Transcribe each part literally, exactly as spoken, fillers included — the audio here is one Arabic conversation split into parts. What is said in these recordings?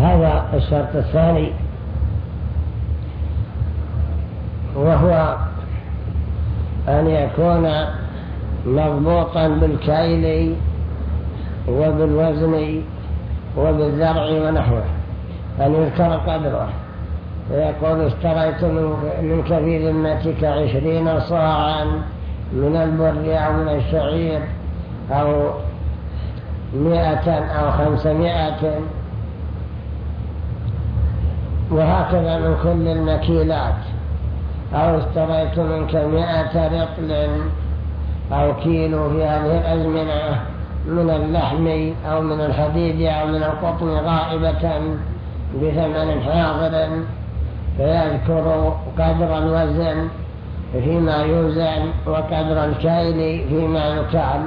هذا الشرط الثاني، وهو أن يكون مضبوطا بالكيل وبالوزن وبالزرع ونحوه، أن يذكر قدره، فيقول اشتريت منك في ذمتك عشرين صاعا من البر أو من الشعير أو مئة أو خمسمائة، وهكذا من كل المكيلات. أو اشتريت منك مئة رطل أو كيلو في هذه الأزمنة من اللحم أو من الحديد أو من القطن غائبة بثمن حاضر، فيذكر قدر الوزن فيما يوزن وقدر الكيل فيما يكال،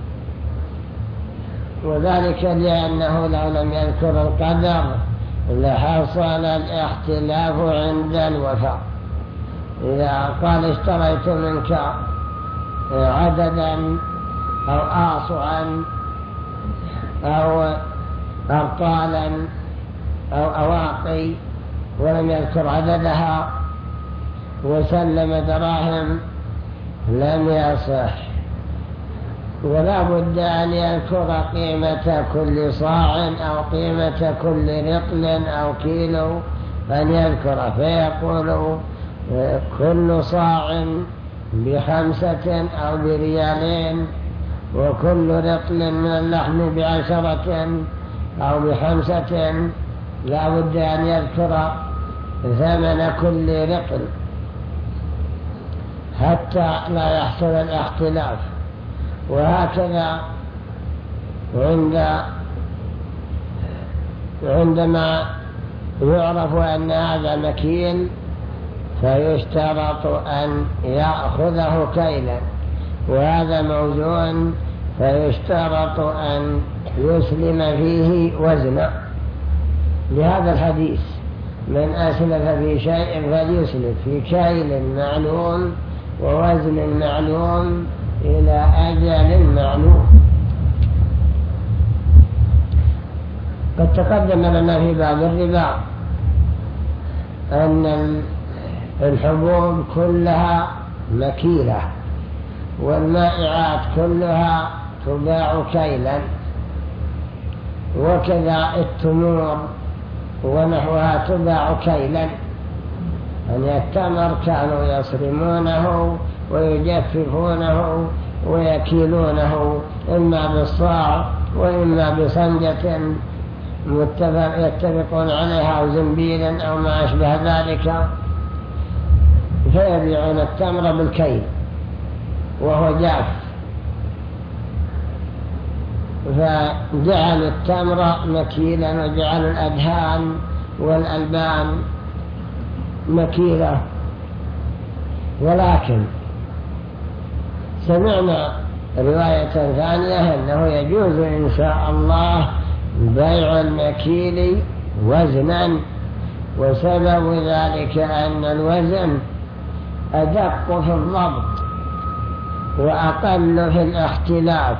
وذلك لأنه لو لم يذكر القدر لحصل الاختلاف عند الوفاء. إذا قال اشتريت منك عددا أو آصعا أو أبطالا أو أواقي ولم يذكر عددها وسلم دراهم لم يصح، ولا بد أن يذكر قيمة كل صاع أو قيمة كل رطل أو كيلو، أن يذكر فيقول كل صاع بخمسة أو بريالين، وكل رطل من اللحم بعشرة أو بخمسة. لا بد أن يذكر ثمن كل رطل حتى لا يحصل الاختلاف. وهكذا عند عندما يعرف أن هذا مكيل فيشترط أن يأخذه كيلا، وهذا موزون فيشترط أن يسلم فيه وزنا، لهذا الحديث من أسلف في شيء فليسلف في كيل معلوم ووزن معلوم إلى أجل معلوم. قد تقدم لنا في باب الربا أن الحبوب كلها مكيلة والمائعات كلها تباع كيلا، وكذا التمور ونحوها تباع كيلا. يعني التمر كانوا يصرمونه ويجففونه ويكيلونه إما بالصاع وإما بصنجة يتفقون عليها أو زنبيل أو ما أشبه ذلك، فيبيعون التمر بالكيل وهو جاف، فجعلوا التمر مكيلا وجعلوا الأدهان والألبان مكيلة. ولكن سمعنا رواية ثانية أنه يجوز إن شاء الله بيع المكيل وزنا، وسبب ذلك أن الوزن أدق في الضبط وأقل في الاختلاف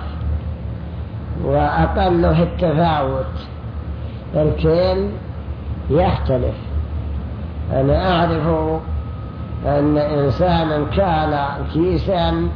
وأقل في التفاوت. الكيل يختلف. أنا أعرف أن إنسانا كال كيسا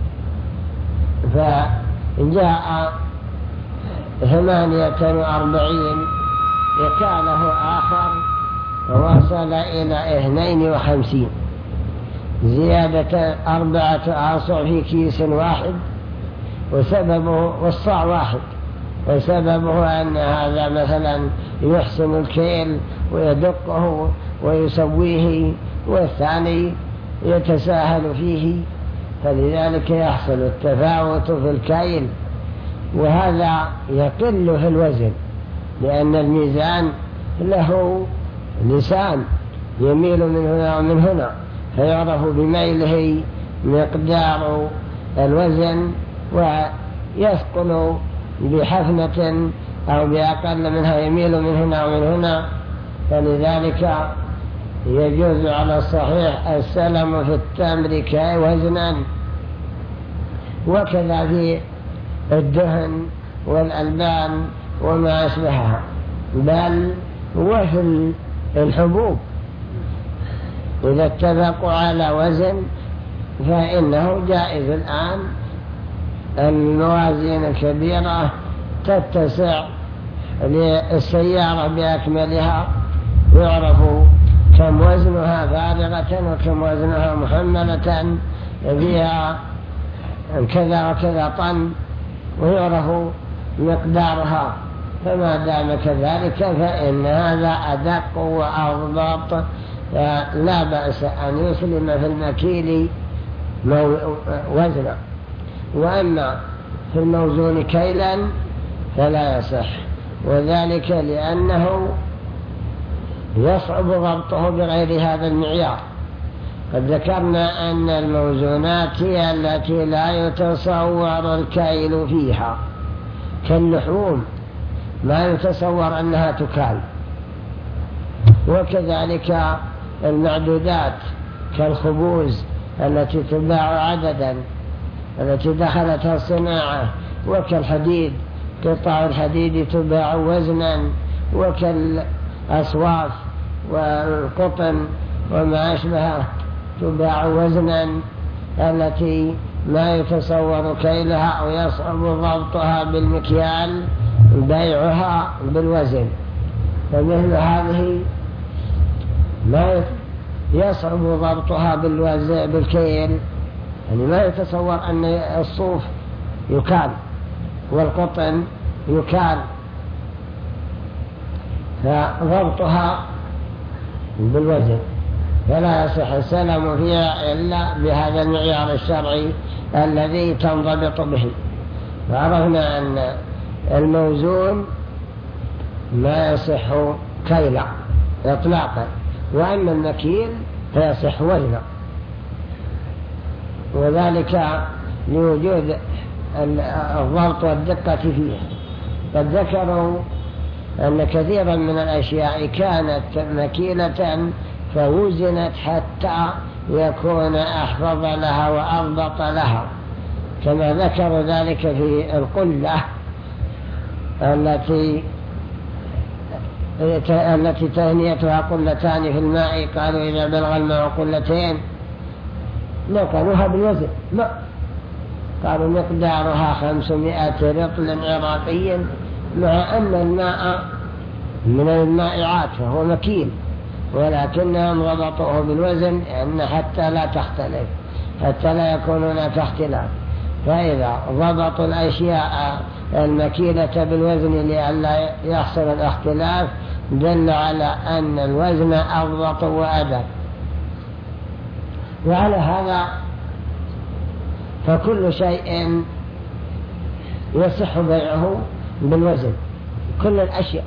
فجاء ثمانية وأربعين، وكاله آخر وصل إلى اثنين وخمسين، زيادة أربعة آصع في كيس واحد، وسببه والصاع واحد، وسببه أن هذا مثلا يحسن الكيل ويدقه ويسويه، والثاني يتساهل فيه، فلذلك يحصل التفاوت في الكيل، وهذا يقل في الوزن، لأن الميزان له لسان يميل من هنا ومن هنا، فيعرف بميله مقدار الوزن، ويثقل بحفنة أو بأقل منها يميل من هنا ومن هنا. فلذلك يجوز على الصحيح السلم في التمر كوزنا، وكذا في الدهن والألبان وما أشبهها، بل وفي الحبوب إذا اتفقوا على وزن فإنه جائز الآن الموازين الكبيرة تتسع للسيارة بأكملها، يعرف كم وزنها فارغة وكم وزنها محملة فيها كذا وكذا طن، ويعرف مقدارها. فما دام كذلك فإن هذا أدق وأضبط، لا بأس أن يسلم في المكيل وزنا. وأما في الموزون كيلا فلا يصح، وذلك لأنه يصعب ضبطه بغير هذا المعيار. قد ذكرنا أن الموزونات هي التي لا يتصور الكيل فيها، كاللحوم ما يتصور أنها تكال، وكذلك المعدودات كالخبوز التي تباع عددا التي دخلتها الصناعة، وكالحديد قطع الحديد تباع وزنا، وكالأصواف والقطن وما أشبهه تباع وزنا التي ما يتصور كيلها أو يصعب ضبطها بالمكيال بيعها بالوزن. فمثل هذه ما يصعب ضبطها بالوزن بالكيل، يعني ما يتصور أن الصوف يكال والقطن يكال، فضبطها بالوزن فلا يصح السلم فيها إلا بهذا المعيار الشرعي الذي تنضبط به. وعرفنا أن الموزون ما يصح كيلا إطلاقا، وأما المكيل فيصح وزنا، وذلك لوجود الضبط والدقة فيه. قد ذكروا أن كثيرا من الأشياء كانت مكيلة فوزنت حتى يكون أحفظ لها وأضبط لها، كما ذكر ذلك في القلة التي التي تهنيتها قلتان في الماء، قالوا إذا بلغ الماء قلتين نقلوها بالوزن، لا، قالوا مقدارها خمسمائة رطل عراقي، مع أن الماء من المائعات فهو مكيل، ولكنهم ضبطوه بالوزن أن حتى لا تختلف، حتى لا يكون هناك اختلاف. فإذا ضبطوا الأشياء المكيلة بالوزن لئلا يحصل الاختلاف دل على أن الوزن أضبط وأدق. وعلى هذا فكل شيء يصح بيعه بالوزن، كل الأشياء،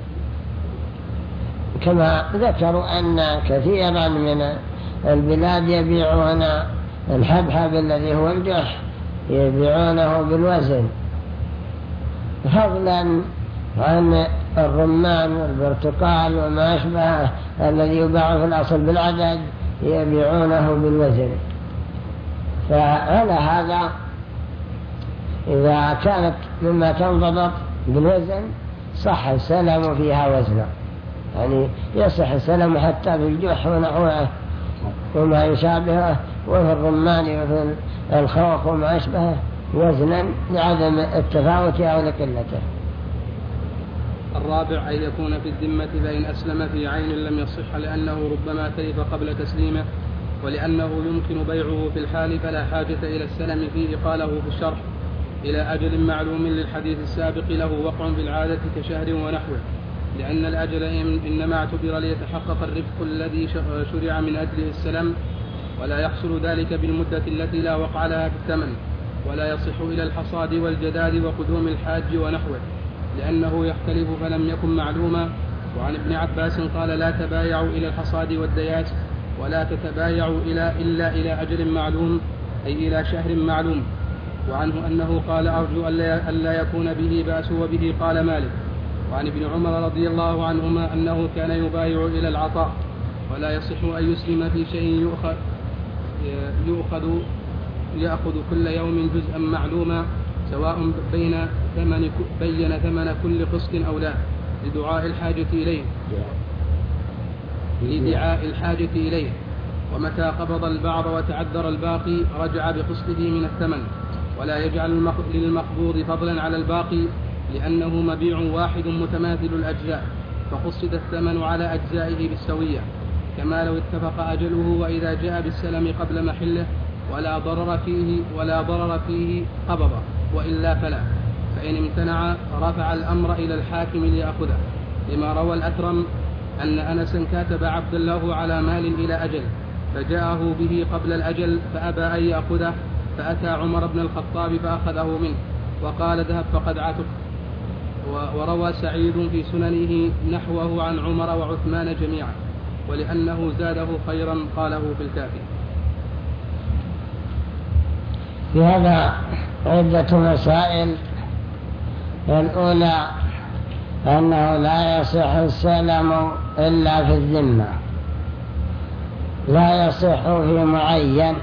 كما ذكروا أن كثيرا من البلاد يبيعون الحبحب الذي هو الجح يبيعونه بالوزن، فضلا عن الرمان والبرتقال وما أشبهه الذي يباع في الأصل بالعدد يبيعونه بالوزن. فعلى هذا إذا كانت مما تنضبط بالوزن صح السلم فيها وزنا، يعني يصح السلم حتى في الجح ونحوه وما يشابهه، وفي الرمان وفي الخوخ وما أشبهه وزنا لعدم التفاوت أو لقلته. الرابع أن يكون في الذمة فإن أسلم في عين لم يصح، لأنه ربما تلف قبل تسليمه، ولأنه يمكن بيعه في الحال فلا حاجة إلى السلم فيه. قاله في الشرح إلى أجل معلوم للحديث السابق له وقع بالعادة كشهر ونحوه، لأن الأجل إنما اعتبر ليتحقق الرفق الذي شرع من أجله السلم، ولا يحصل ذلك بالمدة التي لا وقع لها في الثمن، ولا يصح إلى الحصاد والجداد وقدوم الحاج ونحوه، لأنه يختلف فلم يكن معلوما. وعن ابن عباس قال لا تبايعوا إلى الحصاد والدياس، ولا تتبايعوا إلى إلا إلى أجل معلوم، أي إلى شهر معلوم. وعنه أنه قال أرجو ألا يكون به بأس، وبه قال مالك. وعن ابن عمر رضي الله عنهما أنه كان يبايع إلى العطاء، ولا يصح أن يسلم في شيء يؤخذ, يؤخذ يأخذ كل يوم جزءا معلوما، سواء بين ثمن بين ثمن كل قسط أو لا، لدعاء الحاجة إليه. لدعاء الحاجة إليه، ومتى قبض البعض وتعذر الباقي رجع بقسطه من الثمن، ولا يجعل للمقبوض فضلا على الباقي، لأنه مبيع واحد متماثل الأجزاء، فقصد الثمن على أجزائه بالسوية، كما لو اتفق أجله وإذا جاء بالسلم قبل محله ولا ضرر فيه ولا ضرر فيه قبض، وإلا فلا. فإن امتنع رفع الأمر إلى الحاكم ليأخذه، لما روى الأثرم أن أنسا كاتب عبد له على مال إلى أجل، فجاءه به قبل الأجل فأبى أن يأخذه، فأتى عمر بن الخطاب فأخذه منه وقال اذهب فقد عتق. وروى سعيد في سننه نحوه عن عمر وعثمان جميعا، ولأنه زاده خيرا قاله في الكافي. في هذا عدة مسائل. الأولى أنه لا يصح السلم إلا في الذمة، لا يصح في معين.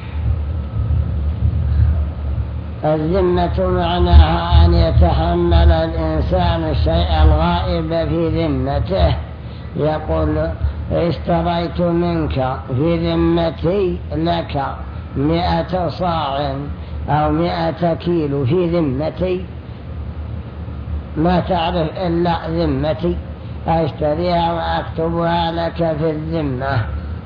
الذمة معناها أن يتحمل الإنسان الشيء الغائب في ذمته، يقول اشتريت منك في ذمتي لك مئة صاع أو مئة كيلو في ذمتي، ما تعرف إلا ذمتي، أشتريها وأكتبها لك في الذمة.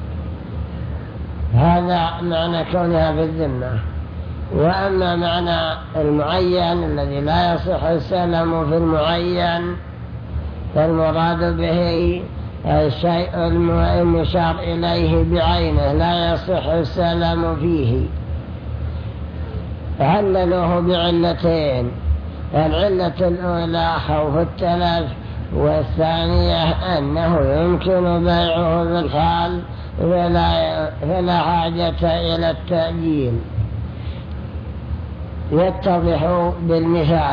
هذا معنى كونها في الذمة. وأما معنى المعين الذي لا يصح السلم في المعين، فالمراد به الشيء المشار إليه بعينه لا يصح السلم فيه. عللوه بعلتين: العلة الأولى خوف التلف، والثانية أنه يمكن بيعه بالحال فلا, فلا حاجة إلى التأجيل. يتضح بالمثال.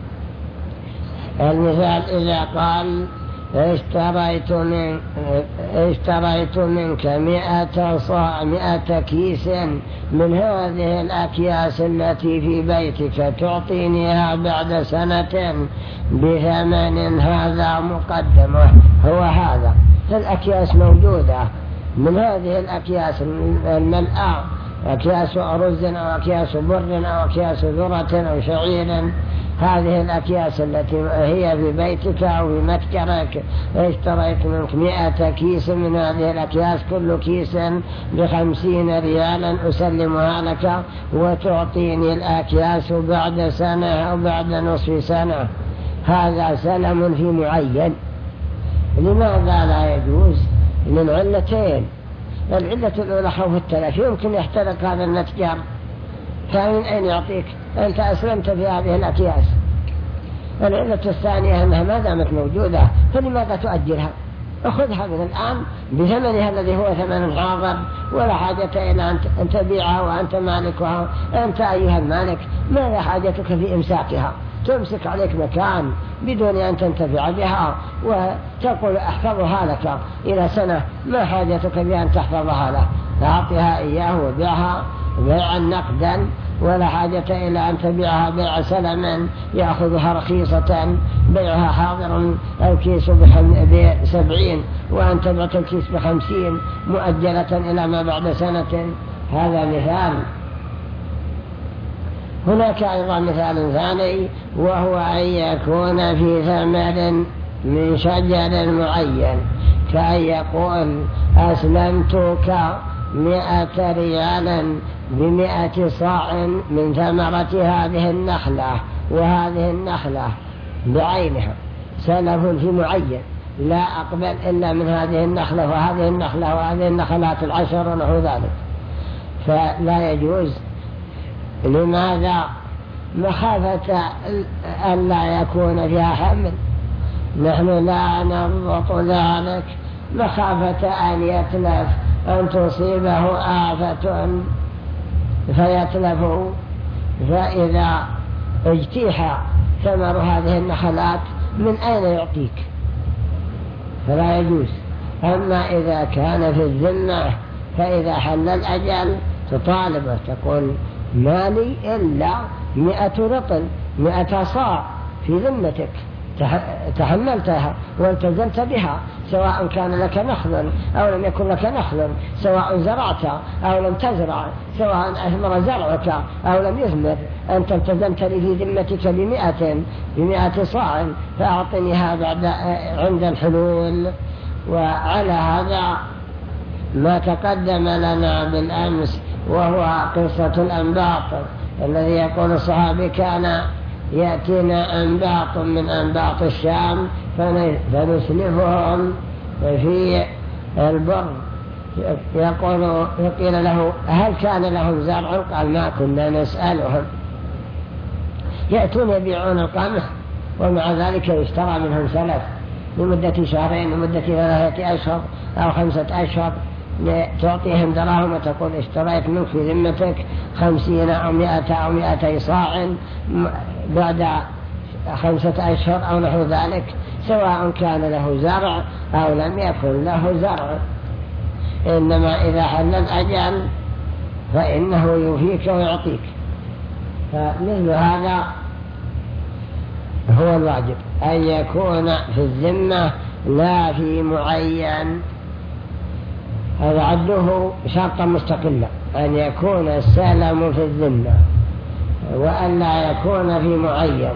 المثال إذا قال اشتريت, من اشتريت منك مئة صاع مئة كيس من هذه الأكياس التي في بيتك، تعطينيها بعد سنة بثمن هذا مقدمه. هو هذا الأكياس موجودة، من هذه الأكياس الملأة، أكياس أرز أو أكياس بر أو أكياس ذرة أو شعير، هذه الأكياس التي هي في بيتك أو في متجرك، اشتريت منك مئة كيس من هذه الأكياس، كل كيس بخمسين ريالا أسلمها لك، وتعطيني الأكياس بعد سنة أو بعد نصف سنة. هذا سلم في معين. لماذا لا يجوز؟ من علتين. العلة الأولى خوف التلف، يمكن يحترق هذا المتجر، فمن أين يعطيك؟ أنت أسلمت في هذه الأكياس. العلة الثانية أنها ما دامت موجودة فلماذا تؤجلها؟ أخذها من الآن بثمنها الذي هو ثمن حاضر، ولا حاجة إلى أن تبيعها وأنت مالكها. أنت أيها المالك ماذا حاجتك في إمساكها؟ تمسك عليك مكان بدون أن تنتفع بها وتقول أحفظها لك إلى سنة، ما حاجتك بأن تحفظها له؟ فأعطيها إياه وبيعها بيعا نقدا، ولا حاجة إلى أن تبيعها بيع سلما يأخذها رخيصة، بيعها حاضر الكيس بسبعين وأنت بعت الكيس بخمسين مؤجلة إلى ما بعد سنة. هذا مثال. هناك أيضا مثال ثاني، وهو أن يكون في ثمر من شجر معين، كأن يقول أسلمتك مئة ريالا بمئة صاع من ثمرة هذه النخلة، وهذه النخلة بعينها سلف في معين، لا أقبل إلا من هذه النخلة وهذه النخلة وهذه النخلات العشر ونحو ذلك، فلا يجوز. لماذا؟ مخافة أن لا يكون فيها حمل. نحن لا نضبط ذلك، مخافة أن يتلف، أن تصيبه آفة فيتلف، فإذا اجتيح ثمر هذه النخلات من أين يعطيك؟ فلا يجوز. أما إذا كان في الذمة فإذا حل الأجل تطالب وتقول مالي إلا مئة رطل، مئة صاع في ذمتك، تحملتها والتزمت بها، سواء كان لك نخل أو لم يكن لك نخل، سواء زرعت أو لم تزرع، سواء أثمر زرعك أو لم يثمر، أنت التزمت لي في ذمتك بمئة بمئة صاع فأعطنيها بعد عند الحلول. وعلى هذا ما تقدم لنا بالأمس وهو قصة الأنباط، الذي يقول الصحابي كان يأتينا أنباط من أنباط الشام فنسلفهم في البر، يقول يقول له هل كان لهم زرع؟ قال ما كنا نسألهم، يأتون يبيعون القمح ومع ذلك يشترى منهم سلف لمدة شهرين لمدة ثلاثة أشهر أو خمسة أشهر، تعطيهم دراهم وتقول اشتريت منك في ذمتك خمسين أو مئة أو مئتي صاع بعد خمسة أشهر أو نحو ذلك، سواء كان له زرع أو لم يكن له زرع. إنما إذا حل الأجل فإنه يوفيك ويعطيك. فمثل هذا هو الواجب أن يكون في الذمة لا في معين، هذا عده شرطا مستقلا، أن يكون السلم في الذمة وأن لا يكون في معين.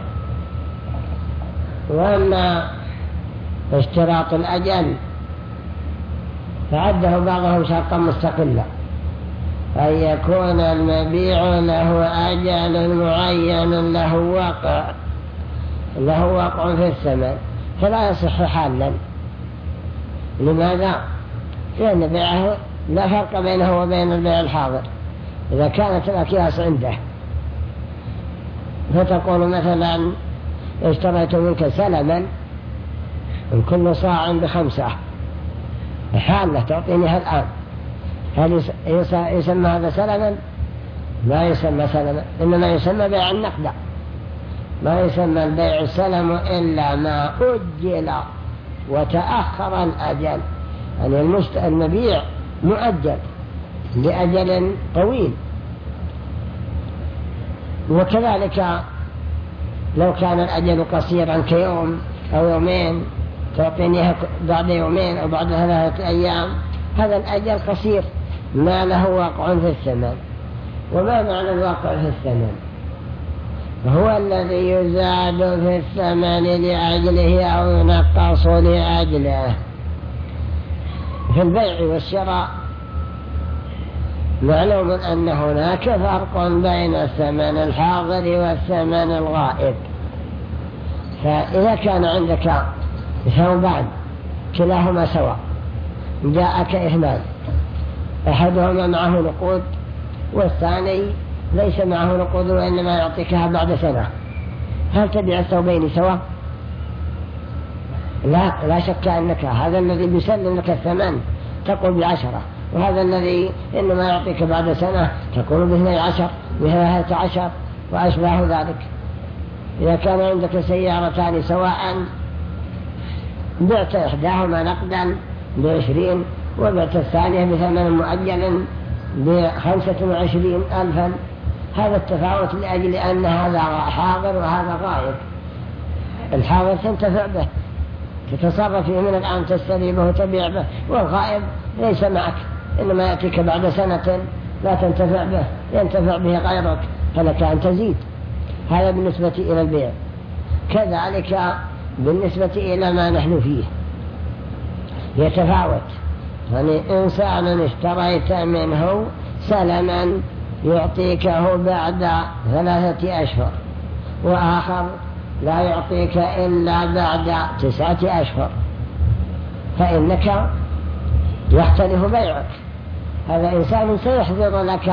وأن اشتراط الأجل فعده بعضهم شرطا مستقلا، أن يكون المبيع له أجل معين له وقع له وقع في الثمن، فلا يصح حالا. لماذا؟ لأن بيعه لا فرق بينه وبين البيع الحاضر. إذا كانت الأكياس عنده فتقول مثلا اشتريت منك سلما من كل صاع بخمسة حالة تعطينيها الآن، هل يسمى هذا سلما؟ لا يسمى سلما، إنما يسمى بيع النقد. ما يسمى البيع السلم إلا ما أجل وتأخر الأجل، يعني المشت... المبيع مؤجل لأجل طويل. وكذلك لو كان الأجل قصيرا كيوم أو يومين تعطينيها بعد يومين أو بعد ثلاثة أيام، هذا الأجل قصير ما له واقع في الثمن. وما معنى الواقع في الثمن؟ هو الذي يزاد في الثمن لأجله أو ينقص لأجله. في البيع والشراء معلوم أن هناك فرق بين الثمن الحاضر والثمن الغائب. فإذا كان عندك ثوبان كلاهما سواء، جاءك اثنان أحدهما معه نقود والثاني ليس معه نقود وإنما يعطيكها بعد سنة، هل تبيع الثوبين سواء؟ لا لا شك أنك هذا الذي بيسلم لك الثمن تقول بعشرة، وهذا الذي إنما يعطيك بعد سنة تقول باثني عشر بثلاثة عشر وأشبه ذلك. إذا كان عندك سيارتان سواء بعت إحداهما نقدا بعشرين وبعت الثانية بثمن مؤجل بخمسة وعشرين ألفا، هذا التفاوت لأجل أن هذا حاضر وهذا غائب. الحاضر تنتفع به تتصرف فيه من الآن، تشتري به وتبيع به، والغائب ليس معك إنما يأتيك بعد سنة لا تنتفع به ينتفع به غيرك، فلك أن تزيد. هذا بالنسبة إلى البيع. كذلك بالنسبة إلى ما نحن فيه يتفاوت، يعني إنسان اشتريت منه سلما يعطيكه بعد ثلاثة أشهر، وآخر لا يعطيك إلا بعد تسعة أشهر، فإنك يختلف بيعك. هذا إنسان سيحضر لك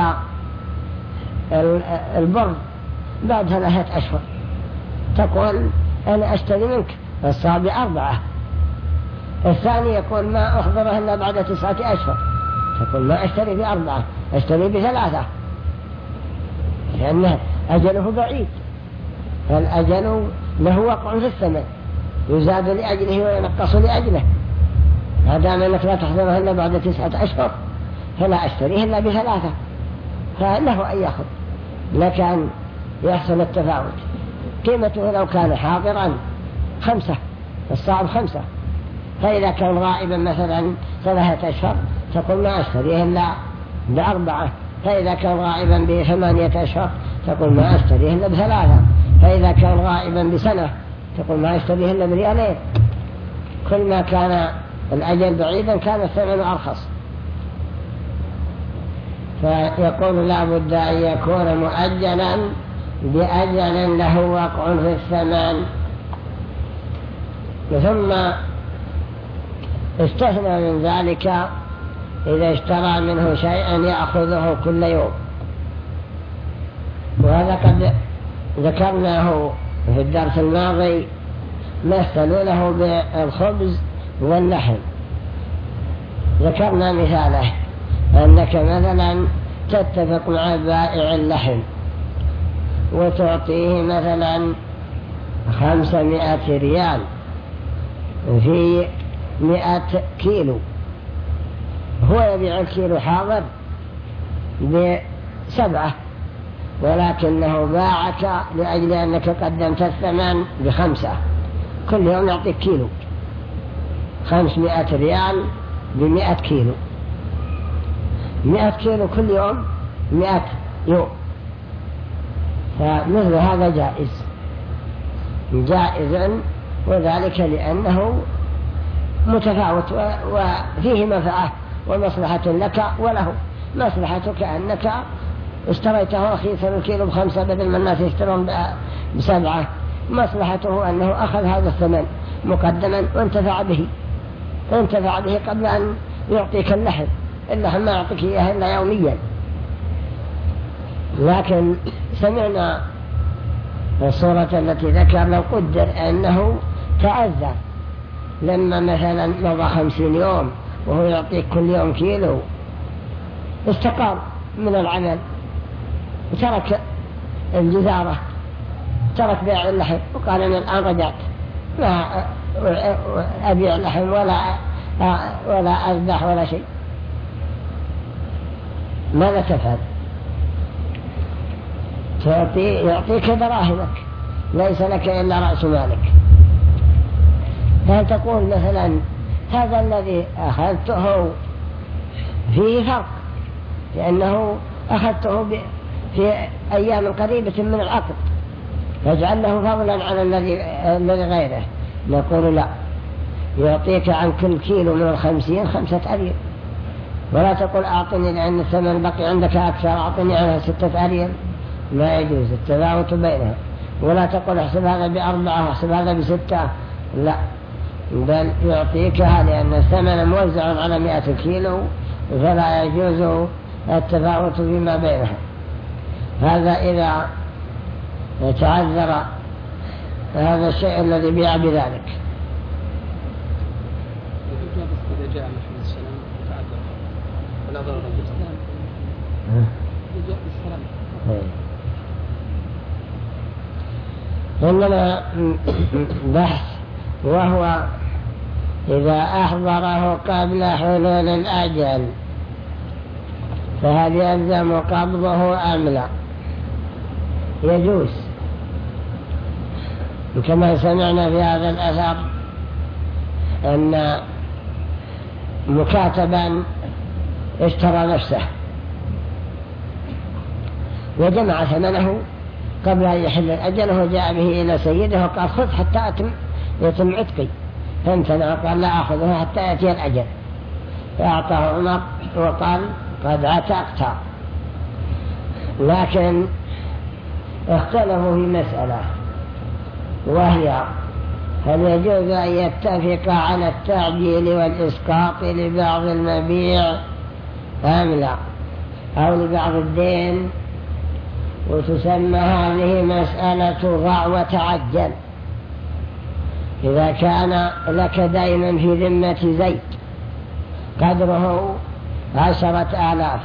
البر بعد ثلاثة أشهر، تقول أنا أشتري منك الصاع بأربعة، الثاني يقول ما أحضره إلا بعد تسعة أشهر، تقول ما أشتري بأربعة أشتري بثلاثة، لأن أجله بعيد. فالأجل له وقع في الثمن يزاد لأجله وينقص لأجله، ما دام أنك لا تحضره إلا بعد تسعة أشهر فلا أشتريه إلا بثلاثة، فله أن يأخذ، لكن يحصل التفاوت. قيمته لو كان حاضرا خمسة، الصاع خمسة. فإذا كان غائبا مثلا ثلاثة أشهر تقول ما أشتريه إلا بأربعة. فإذا كان غائبا بثمانية أشهر تقول ما أشتريه إلا بثلاثة. فإذا كان غائبا بسنة تقول ما أشتريه إلا بريالين. كل ما كان الأجل بعيدا كان الثمن أرخص. فيقول لا بد أن يكون مؤجلا بأجل له وقع في الثمن. ثم استثنى من ذلك إذا اشترى منه شيئا يأخذه كل يوم، وهذا قد ذكرناه في الدرس الماضي، مثلوا له بالخبز واللحم. ذكرنا مثاله أنك مثلا تتفق مع بائع اللحم وتعطيه مثلا خمسمائة ريال في مئة كيلو، هو يبيع الكيلو حاضر بسبعة، ولكنه باعك لأجل أنك قدمت الثمن بخمسة، كل يوم يعطيك كيلو، خمسمائة ريال بمئة كيلو، مئة كيلو كل يوم مئة يوم. فمثل هذا جائز جائز وذلك لأنه متفاوت وفيه منفعة ومصلحة لك وله. مصلحتك أنك اشتريته رخيصا الكيلو بخمسة بدل ما الناس يشترون بسبعة، مصلحته أنه أخذ هذا الثمن مقدما وانتفع به انتفع به قبل أن يعطيك اللحم. اللحم ما يعطيك إياه إلا يوميا. لكن سمعنا الصورة التي ذكر لو قدر أنه تعذر لما مثلا مضى خمسين يوم وهو يعطيك كل يوم كيلو، استقام من العمل وترك الجزارة، ترك بيع اللحم وقال أنا الآن رجعت لا أبيع لحم ولا ولا أذبح ولا شيء، ماذا تفعل؟ يعطيك دراهمك ليس لك إلا رأس مالك. فهل تقول مثلا هذا الذي أخذته فيه فرق لأنه أخذته في أيام قريبة من العقد فاجعل له فضلا على الذي غيره؟ نقول لا، يعطيك عن كل كيلو من الخمسين خمسة أريل، ولا تقول أعطني لأن الثمن بقي عندك أكثر أعطني عنها ستة أريل، ما يجوز التفاوت بينها. ولا تقول احسب هذا بأربعة واحسب هذا بستة، لا، بل يعطيكها لأن الثمن موزع على مئة كيلو فلا يجوز التفاوت فيما بينها. هذا إذا تعذر هذا الشيء الذي بيع بذلك. إذا جاء محمد السلام تعذر ولا ضرر بالسلام جاء بالسلام. إنما بحث وهو إذا أحضره قبل حلول الأجل فهل يلزم قبضه أم لا؟ يجوز، كما سمعنا في هذا الأثر أن مكاتبا اشترى نفسه وجمع ثمنه قبل أن يحل الأجل وجاء به إلى سيده وقال خذ حتى أتم يتم عتقي، فامتنع قال لا أخذه حتى يأتي الأجل، فأعطاه عمر وقال قد عتقت. لكن اختلفوا في مسألة وهي هل يجوز أن يتفق على التعجيل والإسقاط لبعض المبيع أم لا، أو لبعض الدين، وتسمى هذه مسألة ضع وتعجل. إذا كان لك دين في ذمة زيد قدره عشرة آلاف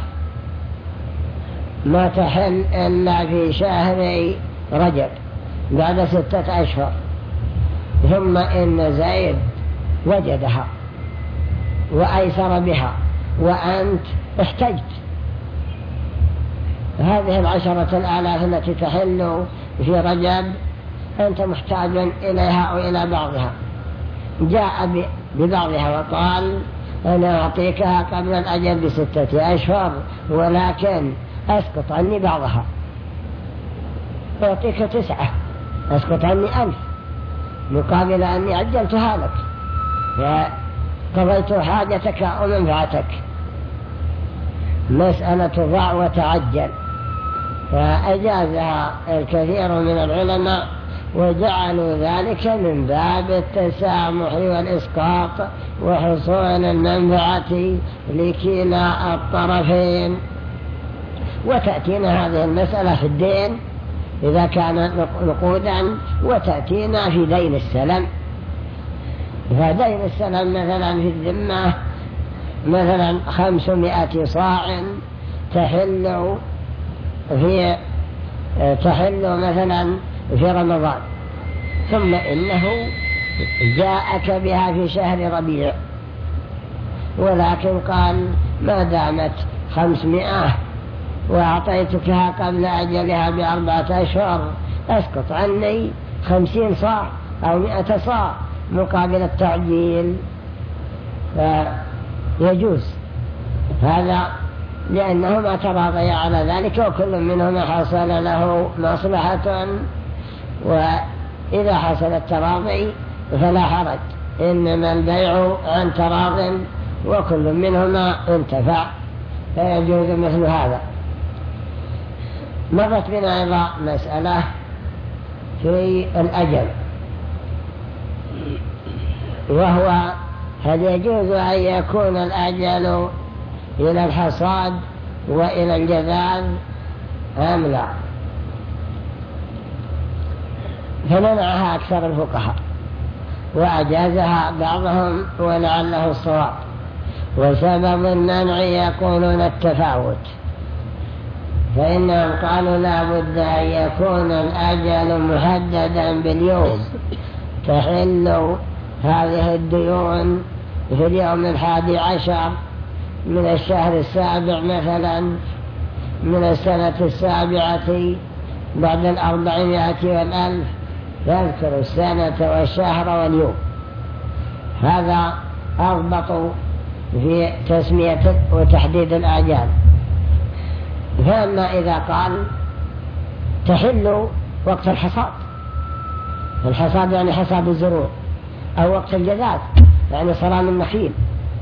ما تحل إلا في شهر رجب بعد ستة أشهر، ثم إن زيد وجدها وأيسر بها وأنت احتجت، هذه العشرة الآلاف التي تحل في رجب أنت محتاج إليها أو إلى بعضها، جاء ببعضها وقال أنا أعطيكها قبل الأجل بستة أشهر ولكن أسقط عني بعضها، أعطيك تسعة أسقط عني ألف مقابل أني عجلتها لك قضيت حاجتك أو منفعتك. مسألة ضع وتعجل، فأجازها الكثير من العلماء وجعلوا ذلك من باب التسامح والإسقاط وحصول المنفعة لكلا الطرفين. وتأتينا هذه المسألة في الدين إذا كان نقودا، وتأتينا في دين السلم. فدين السلم مثلا في الذمة مثلا خمسمائة صاع تحل في تحل مثلا في رمضان، ثم إنه جاءك بها في شهر ربيع، ولكن قال ما دامت خمسمائة وأعطيتكها قبل أجلها بأربعة أشهر أسقط عني خمسين صاع أو مئة صاع مقابل التعجيل، فيجوز هذا لأنهما تراضيا على ذلك وكل منهما حصل له مصلحة. وإذا حصل التراضي فلا حرج، إنما البيع عن تراض وكل منهما انتفع، فيجوز مثل هذا. مرت بنا أيضا مسألة في الأجل، وهو هل يجوز أن يكون الأجل إلى الحصاد وإلى الجذاذ أم لا؟ فمنعها أكثر الفقهاء وأجازها بعضهم ولعله الصواب، وسبب المنع يقولون التفاوت، فإنهم قالوا لا بد أن يكون الأجل محددا باليوم، تحل هذه الديون في اليوم الحادي عشر من الشهر السابع مثلا من السنة السابعة بعد الأربعمائة والألف، يذكر السنة والشهر واليوم. هذا أضبط في تسمية وتحديد الآجال. فأما إذا قال تحل وقت الحصاد، الحصاد يعني حصاد الزروع، أو وقت الجذاذ يعني صرام النخيل،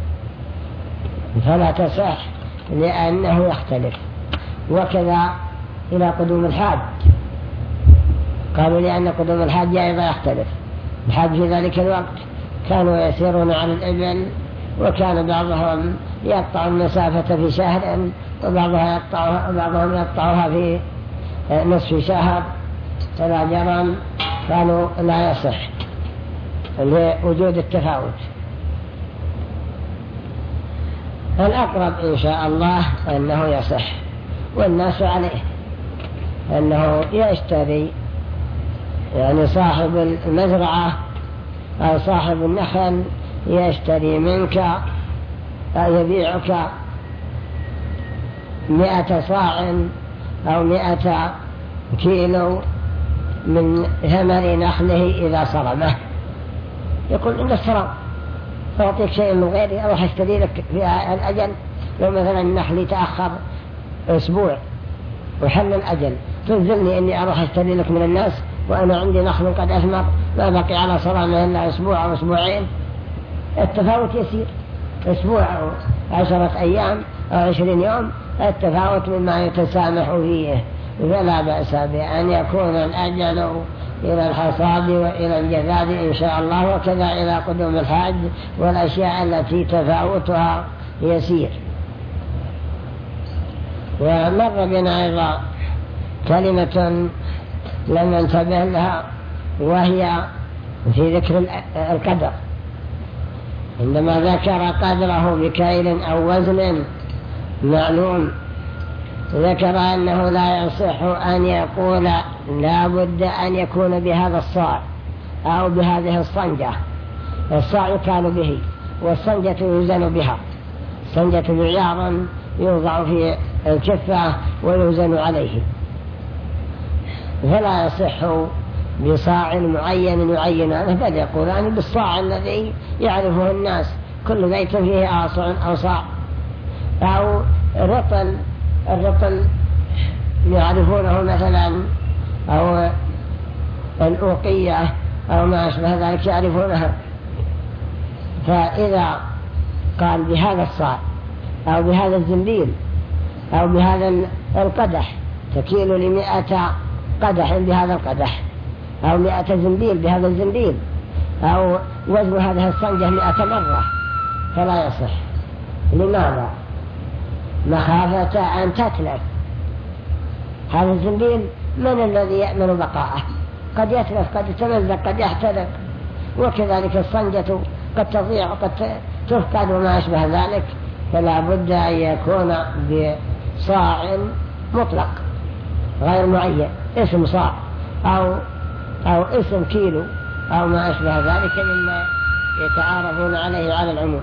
فلا تصح لأنه يختلف. وكذا إلى قدوم الحاج، قالوا لأن قدوم الحاج أيضا يختلف. الحاج في ذلك الوقت كانوا يسيرون على الإبل، وكان بعضهم يقطع المسافة في شهر وبعضها يقطعها بعضهم يقطعها في نصف شهر، فلا جرم قالوا لا يصح لوجود التفاوت. الأقرب إن شاء الله أنه يصح، والناس عليه أنه يشتري، يعني صاحب المزرعة أو صاحب النخل يشتري منك أو يبيعك مئة صاع أو مئة كيلو من ثمر نخله إذا صرمه، يقول إن الصرم فأعطيك شيء من غيري، أروح أشتري لك في الأجل. لو مثلا النخل يتأخر أسبوع وحل الأجل، تنزلني إني أروح أشتري لك من الناس وأنا عندي نخل قد أثمر ما بقي على صرامه إلا أسبوع أو أسبوعين. التفاوت يسير، أسبوع أو عشرة أيام أو عشرين يوم، التفاوت مما يتسامح فيه، فلا بأس بأن يكون الأجل إلى الحصاد وإلى الجذاذ إن شاء الله، وكذا إلى قدوم الحاج والأشياء التي تفاوتها يسير. ومر بنا أيضا كلمة لم ننتبه لها، وهي في ذكر القدر، عندما ذكر قدره بكيل أو وزن معلوم، ذكر أنه لا يصح أن يقول لا بد أن يكون بهذا الصاع أو بهذه الصنجة. الصاع يكال به والصنجة يوزن بها. الصنجة معيار يوضع في الكفة ويوزن عليه، فلا يصح بصاع معين يعينانه، بل يقولان بالصاع الذي يعرفه الناس، كل بيت فيه آصع أو صاع. أو رطل، الرطل يعرفونه مثلا، أو الأوقية أو ما أشبه ذلك يعرفونها. فإذا قال بهذا الصاع أو بهذا الزنبيل أو بهذا القدح تكيل لمئة قدح بهذا القدح، أو مئة زنبيل بهذا الزنبيل، أو وزن هذه الصنجة مئة مرة، فلا يصح. لماذا؟ مخافة أن تتلف. هذا الزنبيل من الذي يأمن بقاءه؟ قد يتلف، قد يتمزق، قد يحترق. وكذلك الصنجة قد تضيع وقد تفقد وما أشبه ذلك. فلا بد أن يكون بصاع مطلق غير معين، اسم صاع أو, أو اسم كيلو أو ما أشبه ذلك مما يتعارفون عليه على العموم.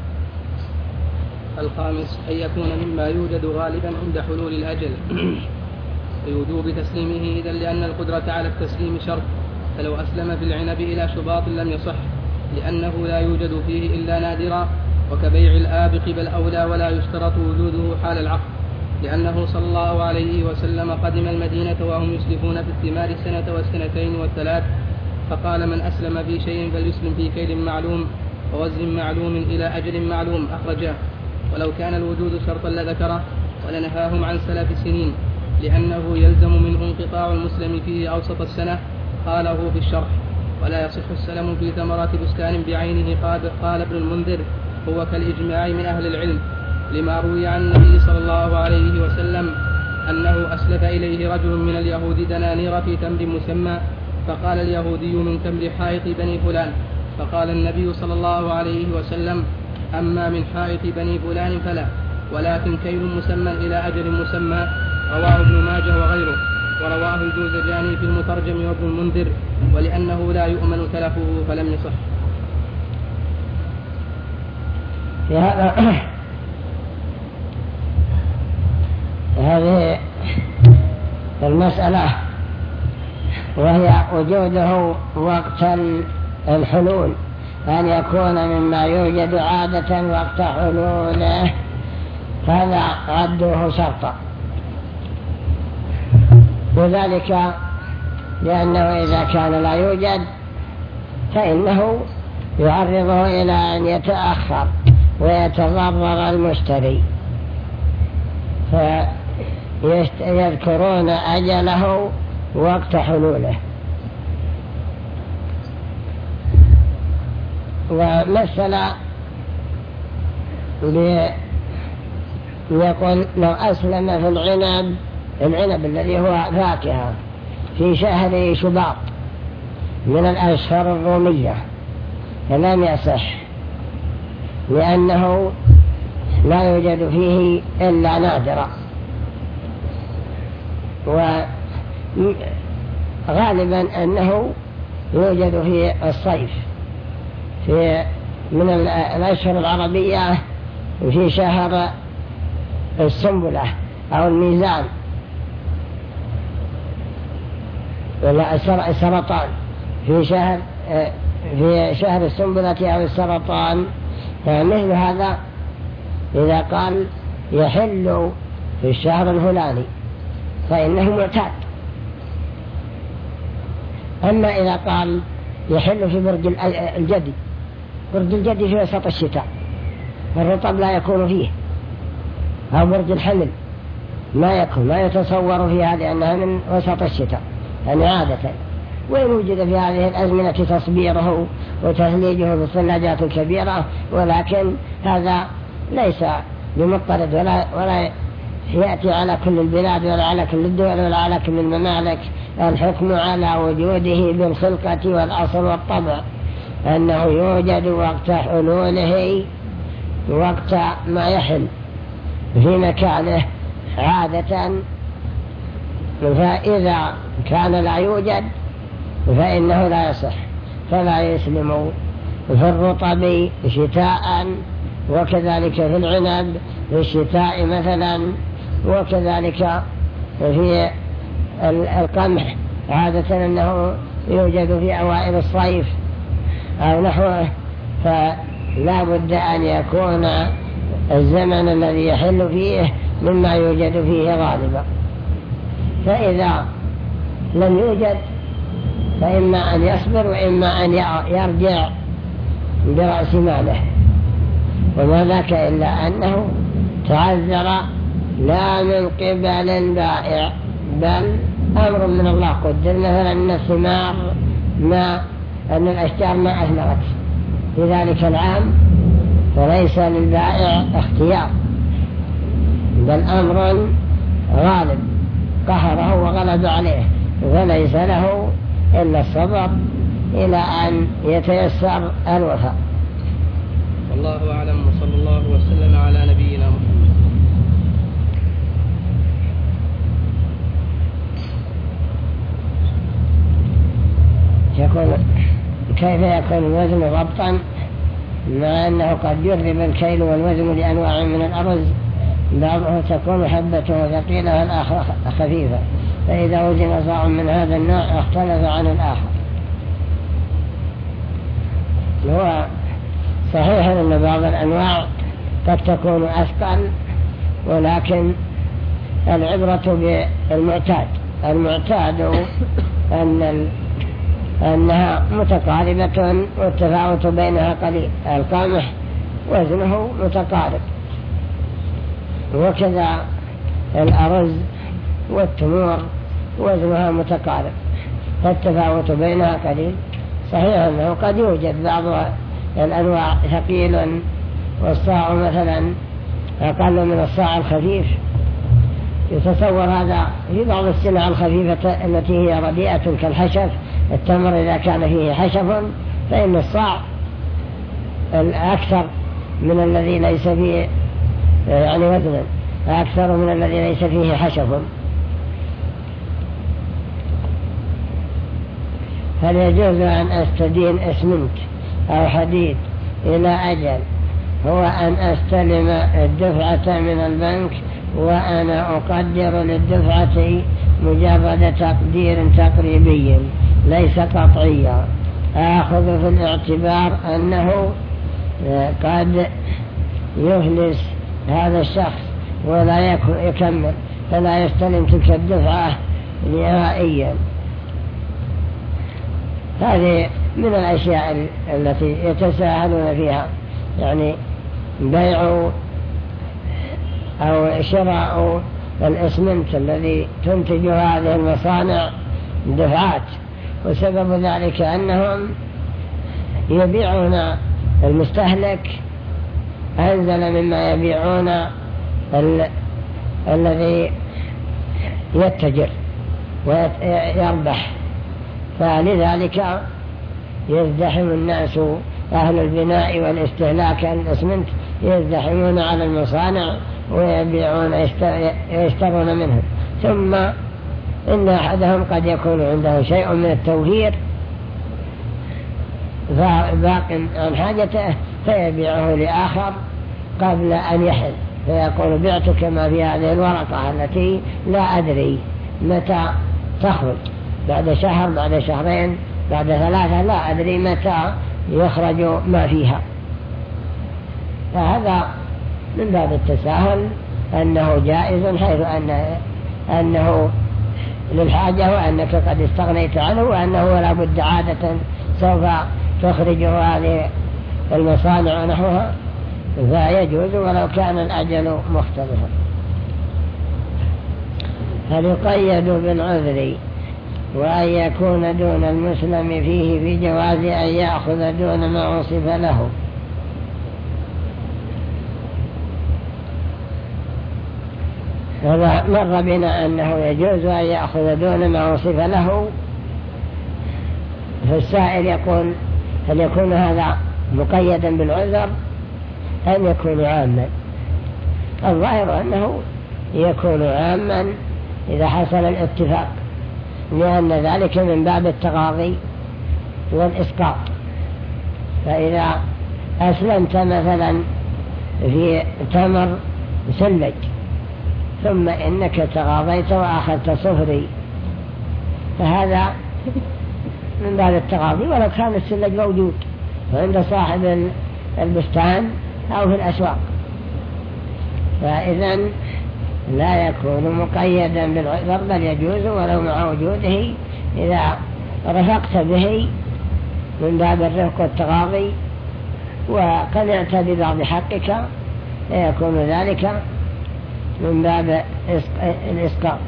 الخامس أن يكون مما يوجد غالبا عند حلول الأجل بوجوب تسليمه، إذن لأن القدرة على التسليم شرط، فلو أسلم بالعنب إلى شباط لم يصح، لأنه لا يوجد فيه إلا نادرا، وكبيع الآبق بل أولى، ولا يشترط وجوده حال العقد، لأنه صلى الله عليه وسلم قدم المدينة وهم يسلفون في الثمار السنة والسنتين والثلاث، فقال من أسلم في شيء فليسلم في كيل معلوم ووزن معلوم إلى أجل معلوم، أخرجاه. ولو كان الوجود شرطا لذكره، ولنهاهم عن سلف السنين، لأنه يلزم منه انقطاع المسلم فيه أوسط السنة، قاله في الشرح. ولا يصح السلم في ثمرات بستان بعينه، قال ابن المنذر هو كالإجماع من أهل العلم، لما روي عن النبي صلى الله عليه وسلم أنه أسلف إليه رجل من اليهود دنانير في تمر مسمى، فقال اليهودي من تمر حائط بني فلان، فقال النبي صلى الله عليه وسلم أما من حائط بني فلان فلا، ولكن كيل مسمى إلى أجل مسمى، رواه ابن ماجه وغيره، ورواه الجوزجاني في المترجم وابن المنذر، ولأنه لا يؤمن تلفه فلم يصح. في هذا هذه المسألة وهي وجوده وقت الحلول، أن يكون مما يوجد عادة وقت حلوله، هذا عده شرطا، وذلك لأنه إذا كان لا يوجد فإنه يعرضه إلى أن يتأخر ويتضرر المشتري، فيذكرون أجله وقت حلوله. ومثل يقول لو أسلم في العنب العنب الذي هو فاكهة في شهر شباط من الأشهر الرومية فلم يصح، لأنه لا يوجد فيه إلا نادرا، وغالبا أنه يوجد في الصيف في من الأشهر العربية في شهر السنبلة أو الميزان ولا السرطان، في شهر في شهر السنبلة أو السرطان. فمثل هذا إذا قال يحل في الشهر الفلاني فإنه معتاد. أما إذا قال يحل في برد الجدي، برد الجدي في وسط الشتاء الرطب لا يكون فيه، أو برد الحمل ما يكون ما يتصور فيها لأنها من وسط الشتاء يعني عادة، وإن وجد في هذه الأزمنة تصبيره وتثليجه بالثلاجات الكبيرة، ولكن هذا ليس بمضطرد ولا, ولا يأتي على كل البلاد ولا على كل الدول ولا على كل الممالك. الحكم على وجوده بالخلقة والأصل والطبع، أنه يوجد وقت حلوله وقت ما يحل في مكانه عادة، فإذا كان لا يوجد فإنه لا يصح، فلا يسلم في الرطب شتاء، وكذلك في العنب في الشتاء مثلا، وكذلك في القمح عادة أنه يوجد في أوائل الصيف أو نحوه، فلا بد أن يكون الزمن الذي يحل فيه مما يوجد فيه غالبا. فإذا لم يوجد فإما أن يصبر وإما أن يرجع برأس ماله، وما ذاك إلا أنه تعذر لا من قبل البائع بل أمر من الله قدر، مثلا أن الثمار ما أن الأشجار ما أثمرت في ذلك العام فليس للبائع اختيار، بل أمر غالب قهره وغلب عليه، فليس له إلا الصبر إلى أن يتيسر الوفاء. والله أعلم، وصلى الله وسلم على نبينا محمد. يكون كيف يكون الوزن ضبطا مع أنه قد يرغب الكيل والوزن لأنواع من الأرز، بعضها تكون حبته ثقيلة والآخر خفيفة، فإذا وزن صاع من هذا النوع اختلف عن الآخر. هو صحيح أن بعض الأنواع قد تكون أثقل، ولكن العبرة بالمعتاد. المعتاد أن أنها متقاربة والتفاوت بينها قليل. القمح وزنه متقارب، وكذا الأرز والتمور وزنها متقارب فالتفاوت بينها قليل. صحيح أنه قد يوجد بعض الأنواع ثقيل والصاع مثلا أقل من الصاع الخفيف، يتصور هذا في بعض السلع الخفيفة التي هي رديئة كالحشف. التمر إذا كان فيه حشف فإن الصاع الأكثر من الذي ليس فيه يعني وزنا أكثر من الذي ليس فيه حشف. هل يجوز أن أستدين اسمنت أو حديد إلى أجل هو أن أستلم الدفعة من البنك وأنا أقدر للدفعة مجرد تقدير تقريبي ليس قطعيا، أخذ في الاعتبار أنه قد يفلس هذا الشخص ولا يكمل فلا يستلم تلك الدفعة نهائيا؟ هذه من الأشياء التي يتساهلون فيها، يعني بيع أو شراء الإسمنت الذي تنتج هذه المصانع دفعات، وسبب ذلك أنهم يبيعون المستهلك أنزل مما يبيعون ال... الذي يتجر ويربح، فلذلك يزدحم الناس أهل البناء والاستهلاك الإسمنت يزدحمون على المصانع ويبيعون ويشترون منهم، ثم إن أحدهم قد يكون عنده شيء من التوفير باق عن حاجته فيبيعه لآخر قبل أن يحل، فيقول بعتك ما في هذه الورقة التي لا أدري متى تخرج، بعد شهر بعد شهرين بعد ثلاثة، لا أدري متى يخرج ما فيها. فهذا من باب التساهل أنه جائز، حيث أن أنه للحاجة وأنك قد استغنيت عنه وأنه لا بد عادة سوف تخرج هذه المصانع ونحوها، فيجوز ولو كان الأجل مختلفا. هل يقيد بالعذر وأن يكون دون المسلم فيه في جواز أن يأخذ دون ما وصف له؟ هذا مر بنا أنه يجوز أن يأخذ دون ما وصف له، فالسائل يقول هل يكون هذا مقيدا بالعذر أم يكون عاما؟ الظاهر أنه يكون عاما إذا حصل الاتفاق، لأن ذلك من باب التغاضي والإسقاط. فإذا أسلمت مثلا في تمر سلج ثم إنك تغاضيت وأخذت صفري، فهذا من باب التغاضي ولو كان السلج موجود عند صاحب البستان أو في الأسواق. فإذا لا يكون مقيدا بالعذر بل يجوز ولو مع وجوده إذا رفقت به من باب الرفق والتغاضي وقنعت ببعض حقك يكون ذلك من باب الإسقاط.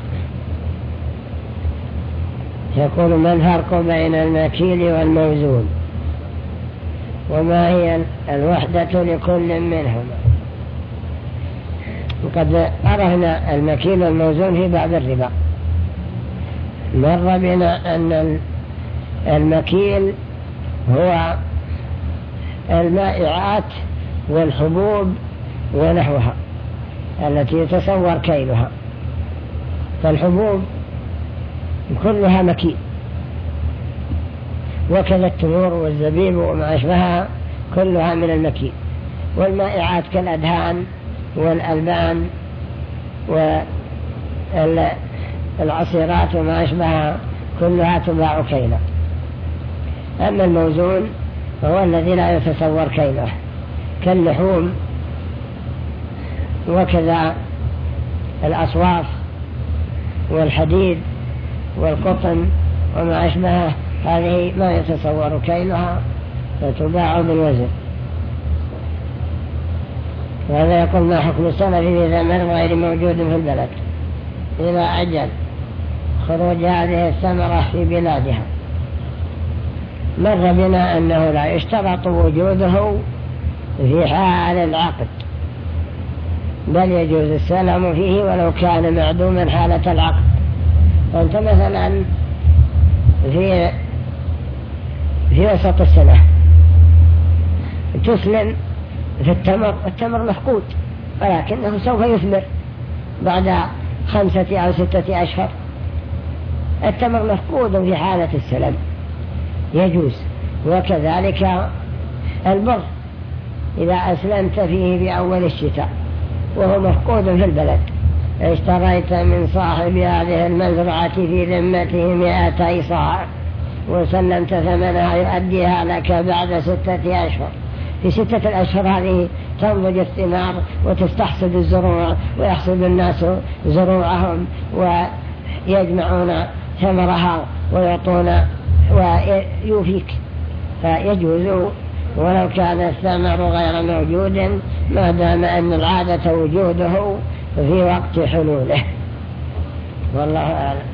يقول ما الفرق بين المكيل والموزون وما هي الوحدة لكل منهما؟ وقد عرفنا المكيل والموزون في باب الربا. مر بنا أن المكيل هو المائعات والحبوب ونحوها التي يتصور كيلها، فالحبوب كلها مكيل، وكذا التمور والزبيب وما أشبهها كلها من المكيل. والمائعات كالأدهان والألبان والعصيرات وما أشبهها كلها تباع كيلا. أما الموزون هو الذي لا يتصور كيله كاللحوم وكذا الأصواف والحديد والقطن وما أشبهه، هذه ما يتصور كيلها فتباع بالوزن. وهذا يقول ما حكم السلف في ثمر غير موجود في البلد إلى أجل خروج هذه الثمرة في بلادها؟ مر بنا أنه لا يشترط وجوده في حال العقد، بل يجوز السلام فيه ولو كان معدوما حالة العقد. فأنت مثلا في في وسط السنة تسلم في التمر، التمر مفقود ولكنه سوف يثمر بعد خمسة أو ستة أشهر. التمر مفقود في حالة السلام يجوز. وكذلك البر إذا أسلمت فيه بأول الشتاء وهو مفقود في البلد، اشتريت من صاحب هذه المزرعة في ذمته مئتي صاع وسلمت ثمنها يؤديها لك بعد ستة أشهر. في ستة الأشهر هذه تنضج الثمار وتستحصد الزروع ويحصد الناس زروعهم ويجمعون ثمرها ويعطون ويوفيك، فيجوز ولو كان الثمر غير موجود ما دام أن العادة وجوده في وقت حلوله. والله أعلم.